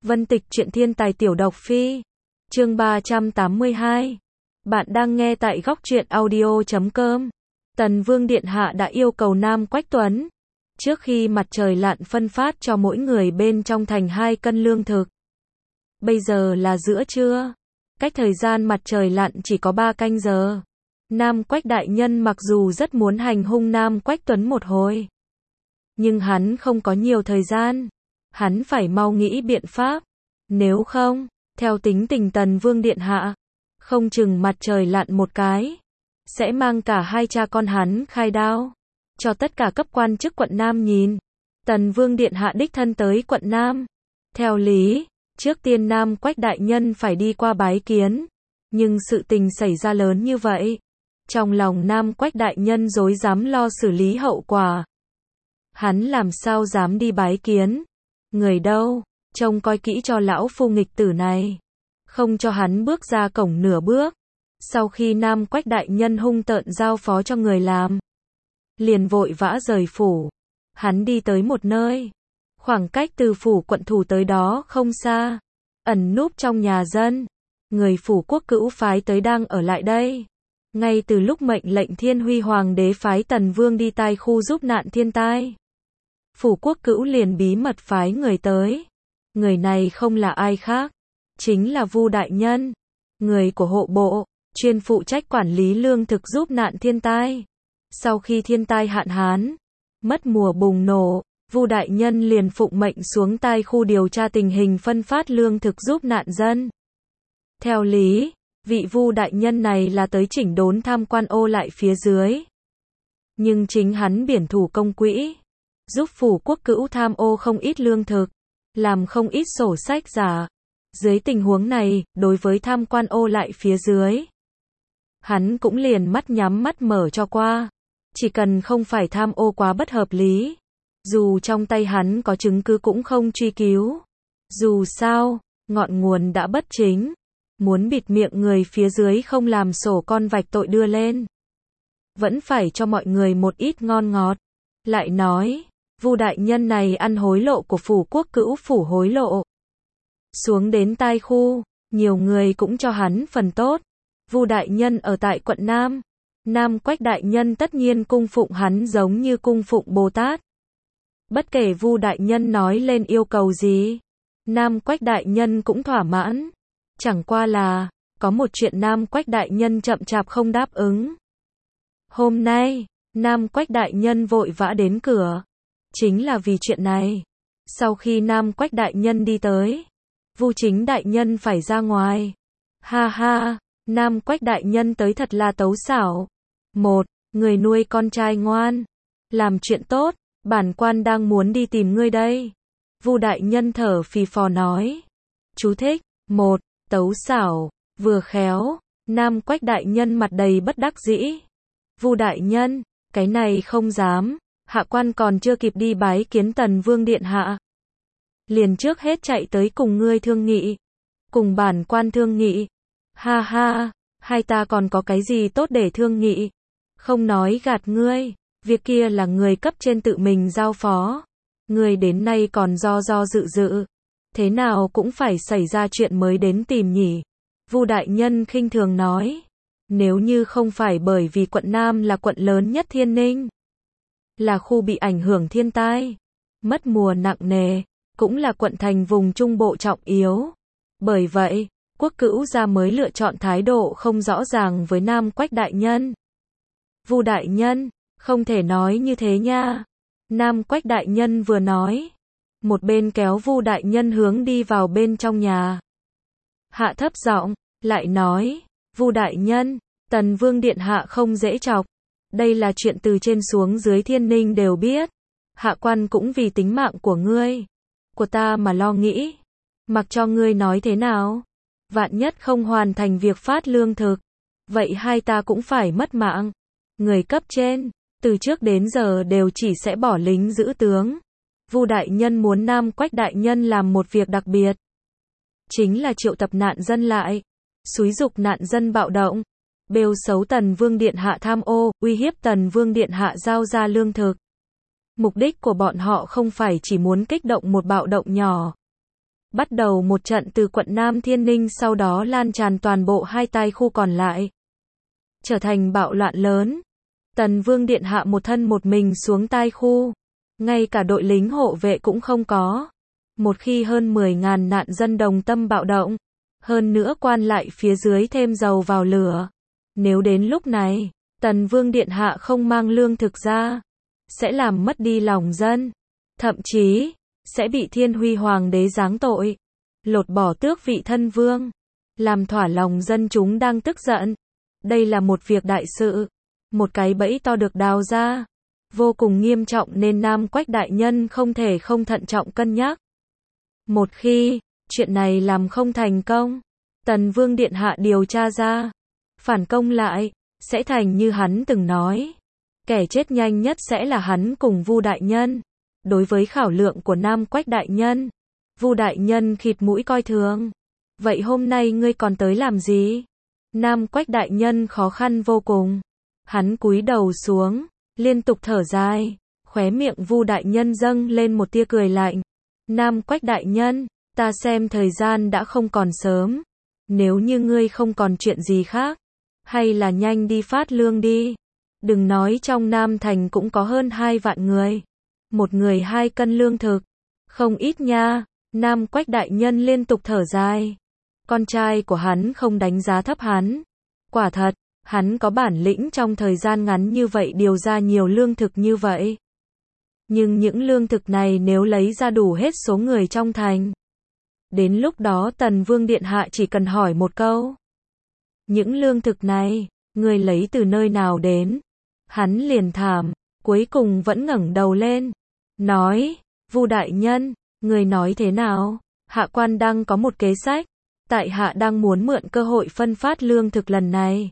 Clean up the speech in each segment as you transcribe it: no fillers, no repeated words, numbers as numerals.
Vân Tịch truyện thiên tài tiểu độc phi. Chương 382. Bạn đang nghe tại góc truyện audio.com. Tần Vương Điện Hạ đã yêu cầu Nam Quách Tuấn, trước khi mặt trời lặn phân phát cho mỗi người bên trong thành 2 cân lương thực. Bây giờ là giữa trưa, cách thời gian mặt trời lặn chỉ có 3 canh giờ. Nam Quách đại nhân mặc dù rất muốn hành hung Nam Quách Tuấn một hồi, nhưng hắn không có nhiều thời gian. Hắn phải mau nghĩ biện pháp. Nếu không, theo tính tình Tần Vương Điện Hạ, không chừng mặt trời lặn một cái, sẽ mang cả 2 cha con hắn khai đao cho tất cả cấp quan chức quận Nam nhìn. Tần Vương Điện Hạ đích thân tới quận Nam. Theo lý, trước tiên Nam Quách đại nhân phải đi qua bái kiến, nhưng sự tình xảy ra lớn như vậy, trong lòng Nam Quách đại nhân rối rắm lo xử lý hậu quả. Hắn làm sao dám đi bái kiến? Người đâu, trông coi kỹ cho lão phu nghịch tử này, không cho hắn bước ra cổng nửa bước. Sau khi Nam Quách đại nhân hung tợn giao phó cho người làm, liền vội vã rời phủ. Hắn đi tới một nơi, khoảng cách từ phủ quận thủ tới đó không xa, ẩn núp trong nhà dân. Người phủ quốc cữu phái tới đang ở lại đây. Ngay từ lúc mệnh lệnh Thiên Huy Hoàng đế phái Tần Vương đi tai khu giúp nạn thiên tai, phủ quốc cữu liền bí mật phái người tới. Người này không là ai khác, chính là Vu đại nhân, người của hộ bộ, chuyên phụ trách quản lý lương thực giúp nạn thiên tai. Sau khi thiên tai hạn hán, mất mùa bùng nổ, Vu đại nhân liền phụng mệnh xuống tai khu điều tra tình hình phân phát lương thực giúp nạn dân. Theo lý, vị Vu đại nhân này là tới chỉnh đốn tham quan ô lại phía dưới, nhưng chính hắn biển thủ công quỹ, giúp phủ quốc cữu tham ô không ít lương thực, làm không ít sổ sách giả. Dưới tình huống này, đối với tham quan ô lại phía dưới, hắn cũng liền mắt nhắm mắt mở cho qua. Chỉ cần không phải tham ô quá bất hợp lý, dù trong tay hắn có chứng cứ cũng không truy cứu. Dù sao, ngọn nguồn đã bất chính, muốn bịt miệng người phía dưới không làm sổ con vạch tội đưa lên, vẫn phải cho mọi người một ít ngon ngọt. Lại nói, Vu đại nhân này ăn hối lộ của phủ quốc cữu phủ hối lộ xuống đến tai khu, nhiều người cũng cho hắn phần tốt. Vu đại nhân ở tại quận Nam, Nam Quách đại nhân tất nhiên cung phụng hắn giống như cung phụng Bồ Tát. Bất kể Vu đại nhân nói lên yêu cầu gì, Nam Quách đại nhân cũng thỏa mãn. Chẳng qua là, có một chuyện Nam Quách đại nhân chậm chạp không đáp ứng. Hôm nay, Nam Quách đại nhân vội vã đến cửa, chính là vì chuyện này. Sau khi Nam Quách đại nhân đi tới, Vu chính đại nhân phải ra ngoài. Ha ha, Nam Quách đại nhân tới thật là tấu xảo. Một, người nuôi con trai ngoan, làm chuyện tốt, bản quan đang muốn đi tìm ngươi đây. Vu đại nhân thở phì phò nói. Chú thích, một, tấu xảo, vừa khéo. Nam Quách đại nhân mặt đầy bất đắc dĩ. Vu đại nhân, cái này không dám, hạ quan còn chưa kịp đi bái kiến Tần Vương Điện Hạ, liền trước hết chạy tới cùng ngươi thương nghị, cùng bản quan thương nghị. Ha ha, hai ta còn có cái gì tốt để thương nghị? Không nói gạt ngươi, việc kia là người cấp trên tự mình giao phó. Ngươi đến nay còn do dự, thế nào cũng phải xảy ra chuyện mới đến tìm nhỉ? Vu đại nhân khinh thường nói. Nếu như không phải bởi vì quận Nam là quận lớn nhất Thiên Ninh, là khu bị ảnh hưởng thiên tai, mất mùa nặng nề, cũng là quận thành vùng trung bộ trọng yếu. Bởi vậy, quốc cữu gia mới lựa chọn thái độ không rõ ràng với Nam Quách đại nhân. Vu đại nhân, không thể nói như thế nha. Nam Quách đại nhân vừa nói, một bên kéo Vu đại nhân hướng đi vào bên trong nhà. Hạ thấp giọng, lại nói, Vu đại nhân, Tần Vương Điện Hạ không dễ chọc. Đây là chuyện từ trên xuống dưới Thiên Ninh đều biết. Hạ quan cũng vì tính mạng của ngươi, của ta mà lo nghĩ. Mặc cho ngươi nói thế nào, vạn nhất không hoàn thành việc phát lương thực, vậy hai ta cũng phải mất mạng. Người cấp trên, từ trước đến giờ đều chỉ sẽ bỏ lính giữ tướng. Vu đại nhân muốn Nam Quách đại nhân làm một việc đặc biệt, chính là triệu tập nạn dân lại, xúi giục nạn dân bạo động, bêu xấu Tần Vương Điện Hạ tham ô, uy hiếp Tần Vương Điện Hạ giao ra lương thực. Mục đích của bọn họ không phải chỉ muốn kích động một bạo động nhỏ. bắt đầu một trận từ quận Nam Thiên Ninh sau đó lan tràn toàn bộ hai tai khu còn lại. Trở thành bạo loạn lớn. Tần Vương Điện Hạ một thân một mình xuống tai khu. Ngay cả đội lính hộ vệ cũng không có. Một khi hơn 10.000 nạn dân đồng tâm bạo động. Hơn nữa quan lại phía dưới thêm dầu vào lửa. Nếu đến lúc này, Tần Vương Điện Hạ không mang lương thực ra, sẽ làm mất đi lòng dân. Thậm chí, sẽ bị Thiên Huy Hoàng đế giáng tội. Lột bỏ tước vị thân vương. Làm thỏa lòng dân chúng đang tức giận. Đây là một việc đại sự. Một cái bẫy to được đào ra. Vô cùng nghiêm trọng nên Nam Quách đại nhân không thể không thận trọng cân nhắc. Một khi, chuyện này làm không thành công, Tần Vương Điện Hạ điều tra ra, phản công lại, sẽ thành như hắn từng nói. Kẻ chết nhanh nhất sẽ là hắn cùng Vu đại nhân. Đối với khảo lượng của Nam Quách đại nhân, Vu đại nhân khịt mũi coi thường. Vậy hôm nay ngươi còn tới làm gì? Nam Quách đại nhân khó khăn vô cùng. Hắn cúi đầu xuống, liên tục thở dài, khóe miệng Vu đại nhân dâng lên một tia cười lạnh. Nam Quách đại nhân, ta xem thời gian đã không còn sớm. Nếu như ngươi không còn chuyện gì khác, hay là nhanh đi phát lương đi. Đừng nói trong Nam Thành cũng có hơn 2 vạn người. Một người 2 cân lương thực. Không ít nha. Nam Quách đại nhân liên tục thở dài. Con trai của hắn không đánh giá thấp hắn. Quả thật, hắn có bản lĩnh trong thời gian ngắn như vậy điều ra nhiều lương thực như vậy. Nhưng những lương thực này nếu lấy ra đủ hết số người trong thành. Đến lúc đó Tần Vương Điện Hạ chỉ cần hỏi một câu. Những lương thực này, người lấy từ nơi nào đến? Hắn liền thảm, cuối cùng vẫn ngẩng đầu lên. Nói, Vu đại nhân, người nói thế nào? Hạ quan đang có một kế sách. Tại hạ đang muốn mượn cơ hội phân phát lương thực lần này.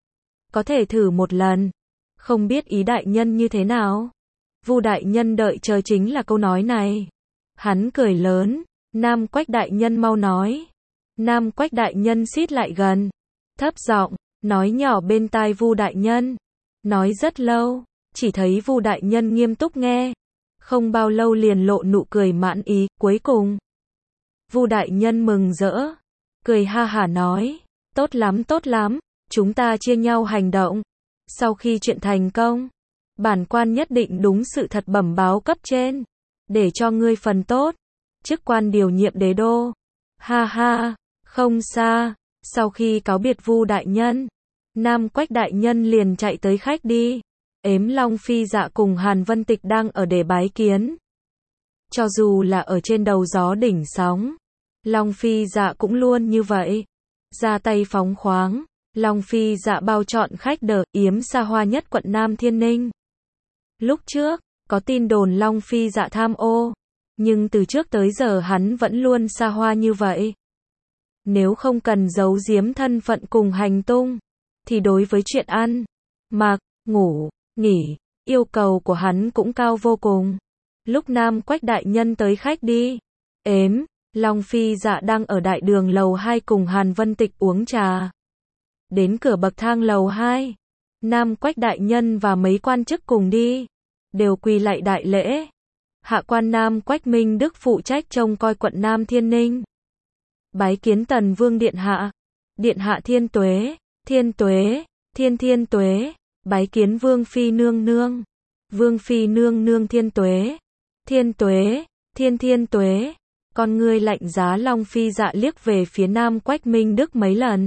Có thể thử một lần. Không biết ý đại nhân như thế nào? Vu đại nhân đợi chờ chính là câu nói này. Hắn cười lớn. Nam Quách đại nhân mau nói. Nam Quách đại nhân xít lại gần. Thấp giọng, nói nhỏ bên tai Vu đại nhân. Nói rất lâu, chỉ thấy Vu đại nhân nghiêm túc nghe. Không bao lâu liền lộ nụ cười mãn ý, cuối cùng. Vu đại nhân mừng rỡ. Cười ha hả nói. Tốt lắm, chúng ta chia nhau hành động. Sau khi chuyện thành công, bản quan nhất định đúng sự thật bẩm báo cấp trên. Để cho ngươi phần tốt. Chức quan điều nhiệm đế đô. Ha ha, không xa. Sau khi cáo biệt Vu đại nhân, Nam Quách đại nhân liền chạy tới khách đi. Ếm Long Phi Dạ cùng Hàn Vân Tịch đang ở để bái kiến. Cho dù là ở trên đầu gió đỉnh sóng, Long Phi Dạ cũng luôn như vậy. Ra tay phóng khoáng, Long Phi Dạ bao trọn khách đờ yếm xa hoa nhất quận Nam Thiên Ninh. Lúc trước, có tin đồn Long Phi Dạ tham ô, nhưng từ trước tới giờ hắn vẫn luôn xa hoa như vậy. Nếu không cần giấu giếm thân phận cùng hành tung, thì đối với chuyện ăn, mặc, ngủ, nghỉ, yêu cầu của hắn cũng cao vô cùng. Lúc Nam Quách đại nhân tới khách đi, ếm, Long Phi Dạ đang ở đại đường lầu 2 cùng Hàn Vân Tịch uống trà. Đến cửa bậc thang lầu 2, Nam Quách đại nhân và mấy quan chức cùng đi, đều quỳ lạy đại lễ. Hạ quan Nam Quách Minh Đức phụ trách trông coi quận Nam Thiên Ninh. Bái kiến Tần Vương Điện Hạ. Điện Hạ thiên tuế, thiên tuế, thiên tuế. Bái kiến Vương Phi nương nương. Vương Phi nương nương thiên tuế, thiên tuế, thiên tuế. Con ngươi lạnh giá Long Phi Dạ liếc về phía Nam Quách Minh Đức mấy lần.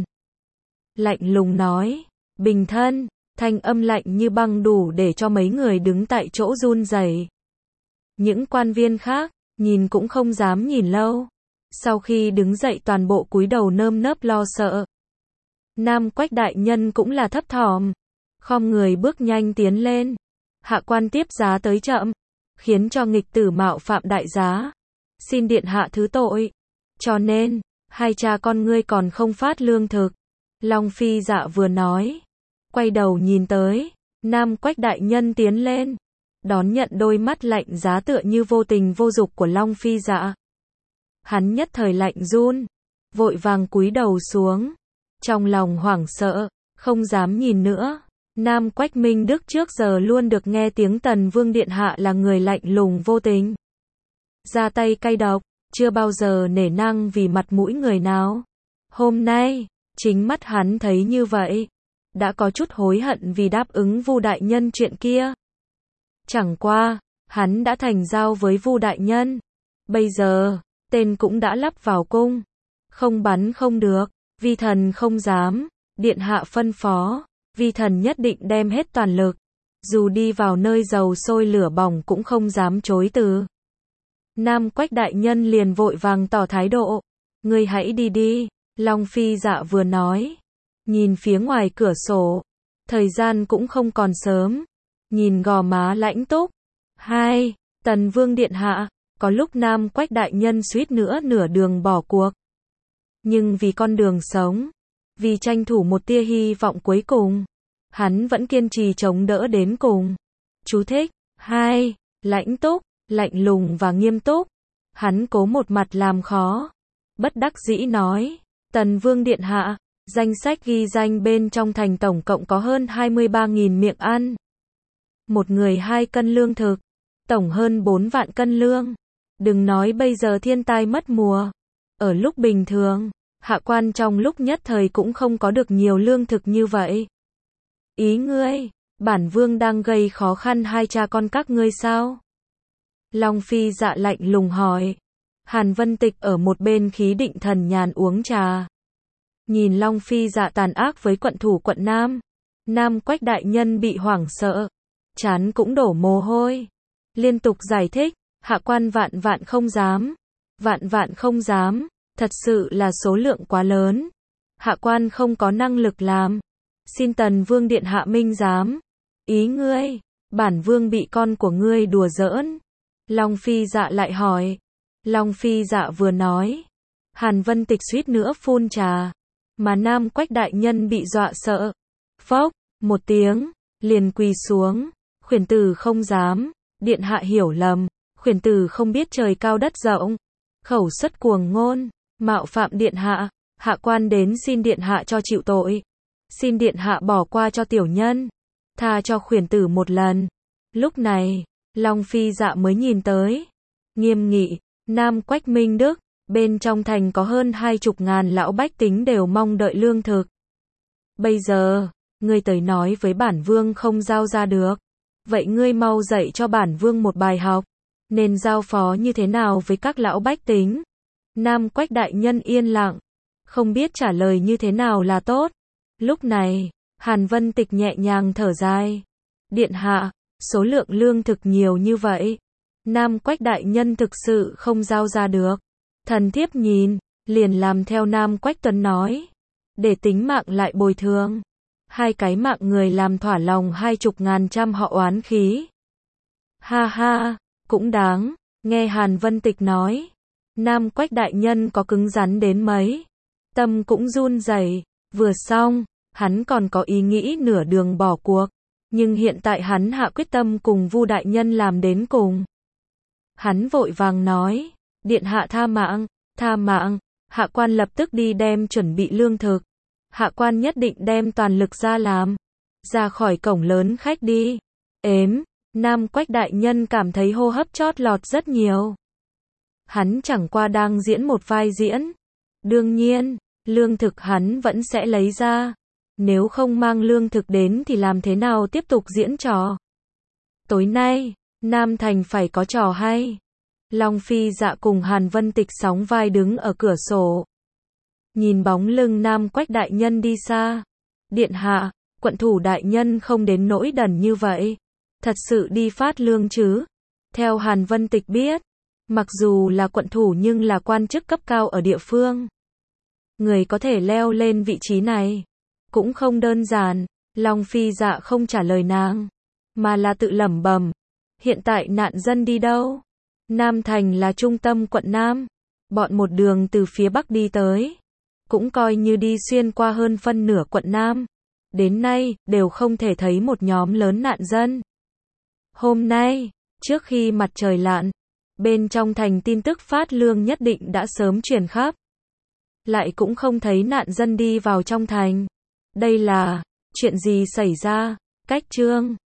Lạnh lùng nói, bình thân, thanh âm lạnh như băng đủ để cho mấy người đứng tại chỗ run rẩy. Những quan viên khác, nhìn cũng không dám nhìn lâu. Sau khi đứng dậy toàn bộ cúi đầu nơm nớp lo sợ. Nam Quách đại nhân cũng là thấp thỏm, khom người bước nhanh tiến lên. Hạ quan tiếp giá tới chậm, khiến cho nghịch tử mạo phạm đại giá. Xin điện hạ thứ tội. Cho nên, hai cha con ngươi còn không phát lương thực. Long Phi Dạ vừa nói, quay đầu nhìn tới, Nam Quách đại nhân tiến lên, đón nhận đôi mắt lạnh giá tựa như vô tình vô dục của Long Phi Dạ. Hắn nhất thời lạnh run, vội vàng cúi đầu xuống, trong lòng hoảng sợ, không dám nhìn nữa. Nam Quách Minh Đức trước giờ luôn được nghe tiếng Tần Vương Điện Hạ là người lạnh lùng vô tình, ra tay cay độc, chưa bao giờ nể nang vì mặt mũi người nào. Hôm nay, chính mắt hắn thấy như vậy, đã có chút hối hận vì đáp ứng Vu đại nhân chuyện kia. Chẳng qua, hắn đã thành giao với Vu đại nhân. Bây giờ, tên cũng đã lắp vào cung. Không bắn không được, vi thần không dám. Điện hạ phân phó, vi thần nhất định đem hết toàn lực. Dù đi vào nơi dầu sôi lửa bỏng cũng không dám chối từ. Nam Quách đại nhân liền vội vàng tỏ thái độ. Ngươi hãy đi đi, Long Phi Dạ vừa nói. Nhìn phía ngoài cửa sổ, thời gian cũng không còn sớm. Nhìn gò má lãnh túc. Tần Vương điện hạ, có lúc Nam Quách đại nhân suýt nữa nửa đường bỏ cuộc. Nhưng vì con đường sống, vì tranh thủ một tia hy vọng cuối cùng, hắn vẫn kiên trì chống đỡ đến cùng. Chú thích: lãnh túc, lạnh lùng và nghiêm túc. Hắn cố một mặt làm khó, bất đắc dĩ nói, Tần Vương điện hạ, danh sách ghi danh bên trong thành tổng cộng có hơn 23.000 miệng ăn. Một người 2 cân lương thực, tổng hơn 4 vạn cân lương. Đừng nói bây giờ thiên tai mất mùa. Ở lúc bình thường, hạ quan trong lúc nhất thời cũng không có được nhiều lương thực như vậy. Ý ngươi, bản vương đang gây khó khăn hai cha con các ngươi sao? Long Phi Dạ lạnh lùng hỏi. Hàn Vân Tịch ở một bên khí định thần nhàn uống trà. Nhìn Long Phi Dạ tàn ác với quận thủ quận Nam. Nam Quách đại nhân bị hoảng sợ. Trán cũng đổ mồ hôi. Liên tục giải thích, hạ quan vạn vạn không dám. Vạn vạn không dám, thật sự là số lượng quá lớn. Hạ quan không có năng lực làm. Xin Tần Vương điện hạ minh giám. Ý ngươi, bản vương bị con của ngươi đùa giỡn. Long Phi Dạ lại hỏi. Long Phi Dạ vừa nói, Hàn Vân Tịch suýt nữa phun trà, mà Nam Quách đại nhân bị dọa sợ. Phốc, một tiếng, liền quỳ xuống, khuyển tử không dám, điện hạ hiểu lầm, khuyển tử không biết trời cao đất rộng, khẩu xuất cuồng ngôn, mạo phạm điện hạ, hạ quan đến xin điện hạ cho chịu tội. Xin điện hạ bỏ qua cho tiểu nhân, tha cho khuyển tử một lần. Lúc này, Long Phi Dạ mới nhìn tới, nghiêm nghị, Nam Quách Minh Đức, bên trong thành có hơn 20.000 lão bách tính đều mong đợi lương thực. Bây giờ, ngươi tới nói với bản vương không giao ra được. Vậy ngươi mau dạy cho bản vương một bài học, nên giao phó như thế nào với các lão bách tính. Nam Quách đại nhân yên lặng, không biết trả lời như thế nào là tốt. Lúc này, Hàn Vân Tịch nhẹ nhàng thở dài. Điện hạ, số lượng lương thực nhiều như vậy, Nam Quách đại nhân thực sự không giao ra được. Thần thiếp nhìn, liền làm theo Nam Quách Tuấn nói, để tính mạng lại bồi thường. 2 cái mạng người làm thỏa lòng 20.000 trăm họ oán khí. Ha ha, cũng đáng. Nghe Hàn Vân Tịch nói, Nam Quách đại nhân có cứng rắn đến mấy, tâm cũng run rẩy. Vừa xong, hắn còn có ý nghĩ nửa đường bỏ cuộc, nhưng hiện tại hắn hạ quyết tâm cùng Vu đại nhân làm đến cùng. Hắn vội vàng nói, điện hạ tha mạng, hạ quan lập tức đi đem chuẩn bị lương thực. Hạ quan nhất định đem toàn lực ra làm. Ra khỏi cổng lớn khách đi. Nam Quách đại nhân cảm thấy hô hấp chót lọt rất nhiều. Hắn chẳng qua đang diễn một vai diễn. Đương nhiên, lương thực hắn vẫn sẽ lấy ra. Nếu không mang lương thực đến thì làm thế nào tiếp tục diễn trò. Tối nay, Nam Thành phải có trò hay. Long Phi Dạ cùng Hàn Vân Tịch sóng vai đứng ở cửa sổ. Nhìn bóng lưng Nam Quách đại nhân đi xa. Điện hạ, quận thủ đại nhân không đến nỗi đần như vậy. Thật sự đi phát lương chứ. Theo Hàn Vân Tịch biết, mặc dù là quận thủ nhưng là quan chức cấp cao ở địa phương. Người có thể leo lên vị trí này cũng không đơn giản. Long Phi Dạ không trả lời nàng, mà là tự lẩm bẩm. Hiện tại nạn dân đi đâu? Nam Thành là trung tâm quận Nam. Bọn một đường từ phía Bắc đi tới, cũng coi như đi xuyên qua hơn phân nửa quận Nam. Đến nay, đều không thể thấy một nhóm lớn nạn dân. Hôm nay, trước khi mặt trời lặn, bên trong thành tin tức phát lương nhất định đã sớm truyền khắp. Lại cũng không thấy nạn dân đi vào trong thành. Đây là chuyện gì xảy ra? Cách chương